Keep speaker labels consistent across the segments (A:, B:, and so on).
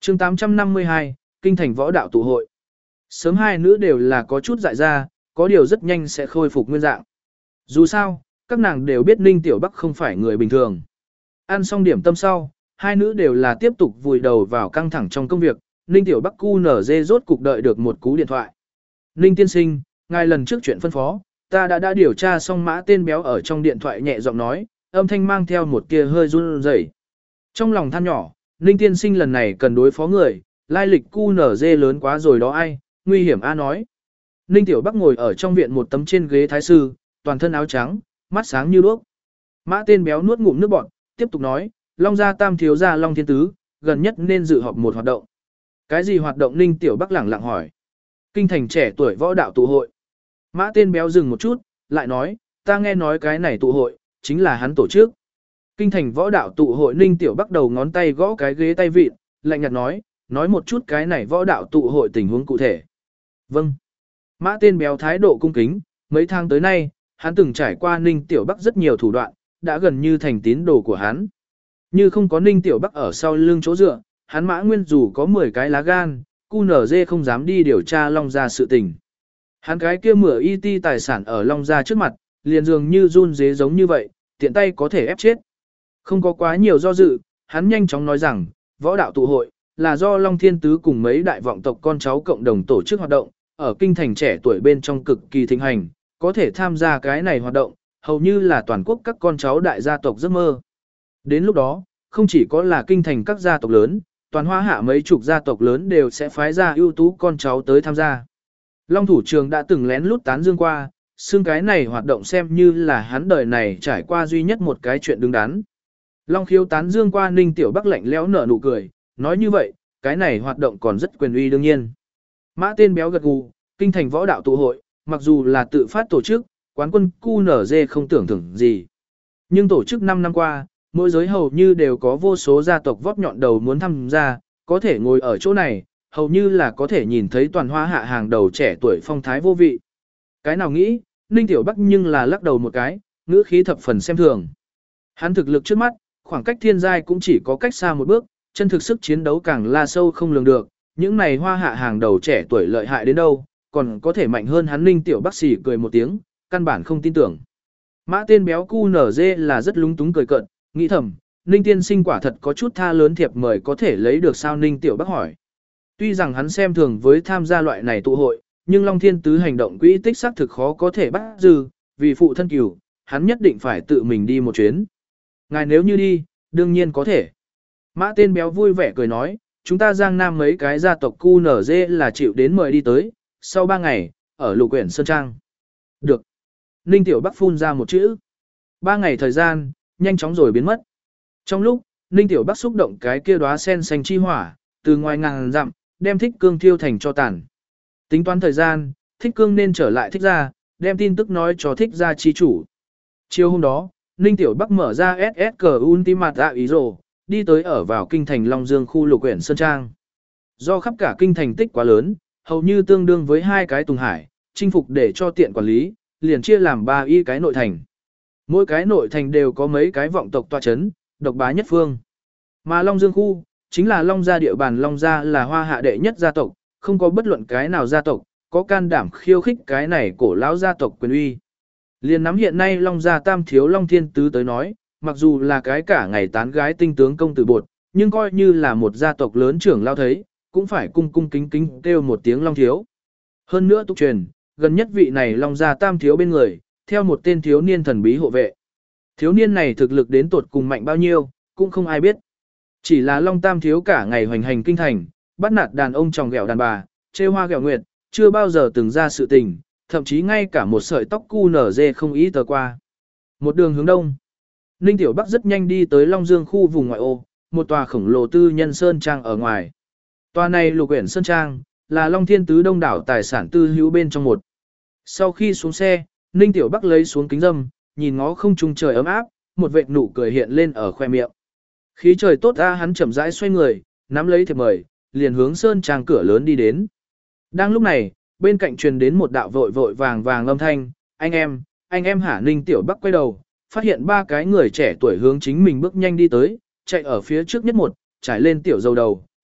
A: chương 852, Kinh thành võ đạo tụ hội. Sớm hai nữ đều là có chút dại ra, có điều rất nhanh sẽ khôi phục nguyên dạng. Dù sao, các nàng đều biết Ninh Tiểu Bắc không phải người bình thường. Ăn xong điểm tâm sau, hai nữ đều là tiếp tục vùi đầu vào căng thẳng trong công việc. Ninh Tiểu Bắc QNZ rốt cục đợi được một cú điện thoại. Ninh tiên sinh, ngài lần trước chuyện phân phó, ta đã điều tra xong Mã tên béo ở trong điện thoại nhẹ giọng nói, âm thanh mang theo một tia hơi run rẩy. Trong lòng than nhỏ, Ninh tiên sinh lần này cần đối phó người, lai lịch QNZ lớn quá rồi đó ai, nguy hiểm a nói. Ninh Tiểu Bắc ngồi ở trong viện một tấm trên ghế thái sư, toàn thân áo trắng, mắt sáng như đuốc. Mã tên béo nuốt ngụm nước bọt, tiếp tục nói, Long gia tam thiếu gia Long Thiên Tứ, gần nhất nên dự họp một hoạt động. Cái gì hoạt động? Ninh Tiểu Bắc lẳng lặng hỏi. Kinh thành trẻ tuổi võ đạo tụ hội. Mã tên béo dừng một chút, lại nói, ta nghe nói cái này tụ hội, chính là hắn tổ chức. Kinh thành võ đạo tụ hội. Ninh Tiểu Bắc đầu ngón tay gõ cái ghế tay vịn, lạnh nhạt nói một chút cái này võ đạo tụ hội tình huống cụ thể. Vâng. Mã tên béo thái độ cung kính, mấy tháng tới nay, hắn từng trải qua Ninh Tiểu Bắc rất nhiều thủ đoạn, đã gần như thành tín đồ của hắn. Như không có Ninh Tiểu Bắc ở sau lưng chỗ dựa, hắn Mã Nguyên dù có 10 cái lá gan, QNZ không dám đi điều tra Long gia sự tình. Hắn cái kia mửa y tài sản ở Long gia trước mặt, liền dường như run dế giống như vậy, tiện tay có thể ép chết. Không có quá nhiều do dự, hắn nhanh chóng nói rằng, võ đạo tụ hội là do Long Thiên Tứ cùng mấy đại vọng tộc con cháu cộng đồng tổ chức hoạt động, ở kinh thành trẻ tuổi bên trong cực kỳ thịnh hành, có thể tham gia cái này hoạt động, hầu như là toàn quốc các con cháu đại gia tộc giấc mơ. Đến lúc đó, không chỉ có là kinh thành các gia tộc lớn, toàn Hoa Hạ mấy chục gia tộc lớn đều sẽ phái ra ưu tú con cháu tới tham gia. Long thủ trường đã từng lén lút tán dương qua, xương cái này hoạt động xem như là hắn đời này trải qua duy nhất một cái chuyện đứng đắn. Long khiếu tán dương qua. Ninh Tiểu Bắc lạnh lẽo nở nụ cười, nói như vậy, cái này hoạt động còn rất quyền uy đương nhiên. Mã tên béo gật gù, kinh thành võ đạo tụ hội, mặc dù là tự phát tổ chức, quán quân QNZ không tưởng thưởng gì. Nhưng tổ chức 5 năm qua, mỗi giới hầu như đều có vô số gia tộc vót nhọn đầu muốn tham gia, có thể ngồi ở chỗ này, hầu như là có thể nhìn thấy toàn Hoa Hạ hàng đầu trẻ tuổi phong thái vô vị. Cái nào nghĩ, Ninh Tiểu Bắc nhưng là lắc đầu một cái, ngữ khí thập phần xem thường. Hắn thực lực trước mắt, khoảng cách thiên giai cũng chỉ có cách xa một bước, chân thực sức chiến đấu càng là sâu không lường được, những này Hoa Hạ hàng đầu trẻ tuổi lợi hại đến đâu, còn có thể mạnh hơn hắn. Ninh Tiểu Bắc xỉ cười một tiếng, căn bản không tin tưởng. Mã tên béo QNZ là rất lúng túng cười cợt, nghĩ thầm, Ninh tiên sinh quả thật có chút tha lớn thiệp mời có thể lấy được sao? Ninh Tiểu Bắc hỏi. Tuy rằng hắn xem thường với tham gia loại này tụ hội, nhưng Long Thiên Tứ hành động quỹ tích xác thực khó có thể bắt dư, vì phụ thân cửu, hắn nhất định phải tự mình đi một chuyến. Ngài nếu như đi, đương nhiên có thể. Mã tên béo vui vẻ cười nói, chúng ta Giang Nam mấy cái gia tộc QNZ là chịu đến mời đi tới, sau 3 ngày, ở Lục Uyển Sơn Trang. Được. Ninh Tiểu Bắc phun ra một chữ. 3 ngày thời gian, nhanh chóng rồi biến mất. Trong lúc, Ninh Tiểu Bắc xúc động cái kia đóa sen xanh chi hỏa, từ ngoài ngàn dặm, đem Thích Cương thiêu thành cho tàn. Tính toán thời gian, Thích Cương nên trở lại Thích gia, đem tin tức nói cho Thích gia chi chủ. Chiều hôm đó, Ninh Tiểu Bắc mở ra SSC Ultimate ý rồ, đi tới ở vào kinh thành Long Dương khu Lục Uyển Sơn Trang. Do khắp cả kinh thành tích quá lớn, hầu như tương đương với 2 cái Tùng Hải, chinh phục để cho tiện quản lý, liền chia làm 3 cái nội thành. Mỗi cái nội thành đều có mấy cái vọng tộc tọa chấn, độc bá nhất phương. Mà Long Dương khu, chính là Long gia địa bàn. Long gia là Hoa Hạ đệ nhất gia tộc, không có bất luận cái nào gia tộc có can đảm khiêu khích cái này cổ lão gia tộc quyền uy. Liền nắm hiện nay Long gia tam thiếu Long Thiên Tứ tới nói, mặc dù là cái cả ngày tán gái tinh tướng công tử bột, nhưng coi như là một gia tộc lớn trưởng lao thấy, cũng phải cung cung kính kính kêu một tiếng Long thiếu. Hơn nữa tục truyền, gần nhất vị này Long gia tam thiếu bên người, theo một tên thiếu niên thần bí hộ vệ. Thiếu niên này thực lực đến tột cùng mạnh bao nhiêu, cũng không ai biết. Chỉ là Long tam thiếu cả ngày hoành hành kinh thành, bắt nạt đàn ông tròng ghẹo đàn bà, trêu hoa ghẹo nguyệt, chưa bao giờ từng ra sự tình, thậm chí ngay cả một sợi tóc QNZ không ý tờ qua. Một đường hướng đông, Ninh Tiểu Bắc rất nhanh đi tới Long Dương khu vùng ngoại ô, một tòa khổng lồ tư nhân sơn trang ở ngoài. Tòa này Lục Uyển Sơn Trang, là Long Thiên Tứ đông đảo tài sản tư hữu bên trong một. Sau khi xuống xe, Ninh Tiểu Bắc lấy xuống kính râm, nhìn ngó không trung trời ấm áp, một vệt nụ cười hiện lên ở khoe miệng. Khí trời tốt ra, hắn chậm rãi xoay người, nắm lấy thiệp mời, liền hướng sơn trang cửa lớn đi đến. Đang lúc này, bên cạnh truyền đến một đạo vội vội vàng vàng âm thanh, anh em hả? Ninh Tiểu Bắc quay đầu, phát hiện 3 cái người trẻ tuổi hướng chính mình bước nhanh đi tới, chạy ở phía trước nhất một, trải lên tiểu dầu đầu,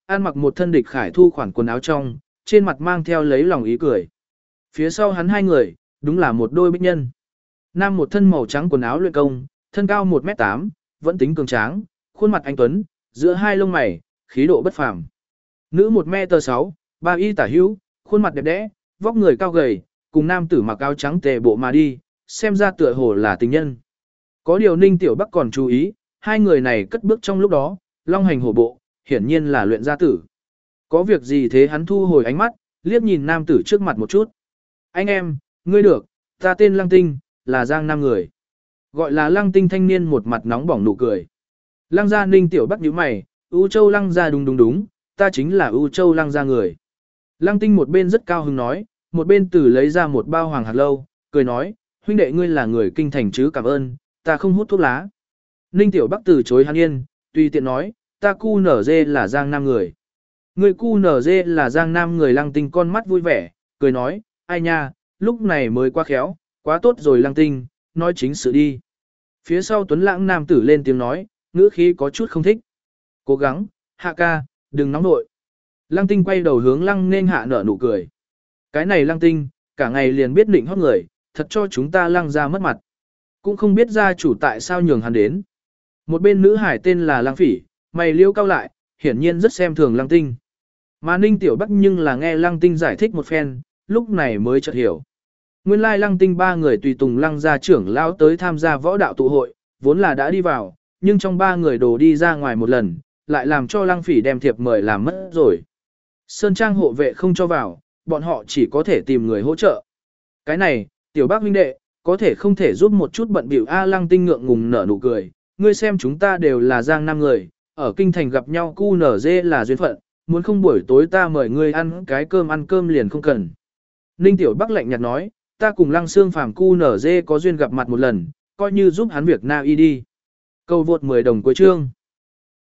A: ăn mặc một thân địch khải thu khoản quần áo trong, trên mặt mang theo lấy lòng ý cười. Phía sau hắn hai người, đúng là một đôi bích nhân. Nam một thân màu trắng quần áo luyện công, thân cao 1m8, vẫn tính cường tráng, khuôn mặt anh tuấn, giữa hai lông mày, khí độ bất phàm. Nữ 1m6, 3 y tả hữu, khuôn mặt đẹp đẽ, vóc người cao gầy, cùng nam tử mặc áo trắng tề bộ mà đi, xem ra tựa hồ là tình nhân. Có điều Ninh Tiểu Bắc còn chú ý, hai người này cất bước trong lúc đó, long hành hổ bộ, hiển nhiên là luyện gia tử. Có việc gì thế hắn thu hồi ánh mắt, liếc nhìn nam tử trước mặt một chút. Anh em, ngươi được, ta tên Lăng Tinh, là Giang Nam người. Gọi là Lăng Tinh thanh niên một mặt nóng bỏng nụ cười. Lăng gia Ninh Tiểu Bắc nhíu mày, U Châu Lăng gia đúng, ta chính là U Châu Lăng gia người. Lăng Tinh một bên rất cao hứng nói, một bên từ lấy ra một bao hoàng hạt lâu, cười nói, huynh đệ ngươi là người kinh thành chứ cảm ơn, ta không hút thuốc lá. Ninh Tiểu Bắc từ chối hắn yên, tùy tiện nói, ta cu nở dê là Giang Nam người. Người cu nở dê là Giang Nam người. Lăng Tinh con mắt vui vẻ, cười nói, ai nha, lúc này mới quá khéo, quá tốt rồi Lăng Tinh, nói chính sự đi. Phía sau Tuấn Lãng nam tử lên tiếng nói, ngữ khí có chút không thích. Cố gắng, Hạ ca, đừng nóng nội. Lăng Tinh quay đầu hướng Lăng Nên Hạ nở nụ cười. Cái này Lăng Tinh, cả ngày liền biết định hót người, thật cho chúng ta Lăng gia mất mặt. Cũng không biết gia chủ tại sao nhường hắn đến. Một bên nữ hải tên là Lăng Phỉ, mày liêu cao lại, hiển nhiên rất xem thường Lăng Tinh. Mà Ninh Tiểu Bắc nhưng là nghe Lăng Tinh giải thích một phen, lúc này mới chợt hiểu. Nguyên lai Lăng Tinh ba người tùy tùng Lăng gia trưởng lão tới tham gia võ đạo tụ hội, vốn là đã đi vào, nhưng trong ba người đồ đi ra ngoài một lần, lại làm cho Lăng Phỉ đem thiệp mời làm mất rồi. Sơn Trang hộ vệ không cho vào, bọn họ chỉ có thể tìm người hỗ trợ. Cái này, Tiểu Bắc huynh đệ, có thể không thể giúp một chút bận bịu A. Lăng Tinh ngượng ngùng nở nụ cười, ngươi xem chúng ta đều là Giang Nam người, ở kinh thành gặp nhau cu nở dê là duyên phận, muốn không buổi tối ta mời ngươi ăn cơm liền không cần. Ninh Tiểu Bắc lạnh nhạt nói, ta cùng Lăng Xương Phàm cu nở dê có duyên gặp mặt một lần, coi như giúp hắn việc na y đi. Câu vượt 10 đồng cuối chương.